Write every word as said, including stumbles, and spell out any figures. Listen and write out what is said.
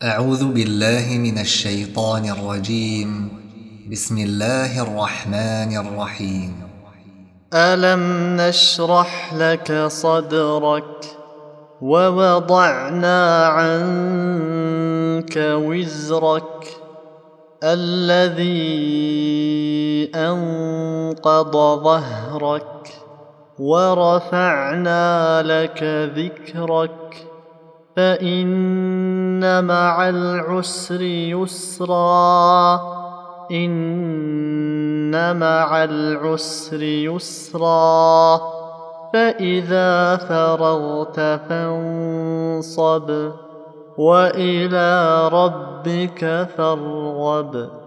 أعوذ بالله من الشيطان الرجيم. بسم الله الرحمن الرحيم. ألم نشرح لك صدرك ووضعنا عنك وزرك الذي أنقض ظهرك ورفعنا لك ذكرك فإن مع العسر يسرا إن مع العسر يسرا فإذا فرغت فانصب وإلى ربك فارغب.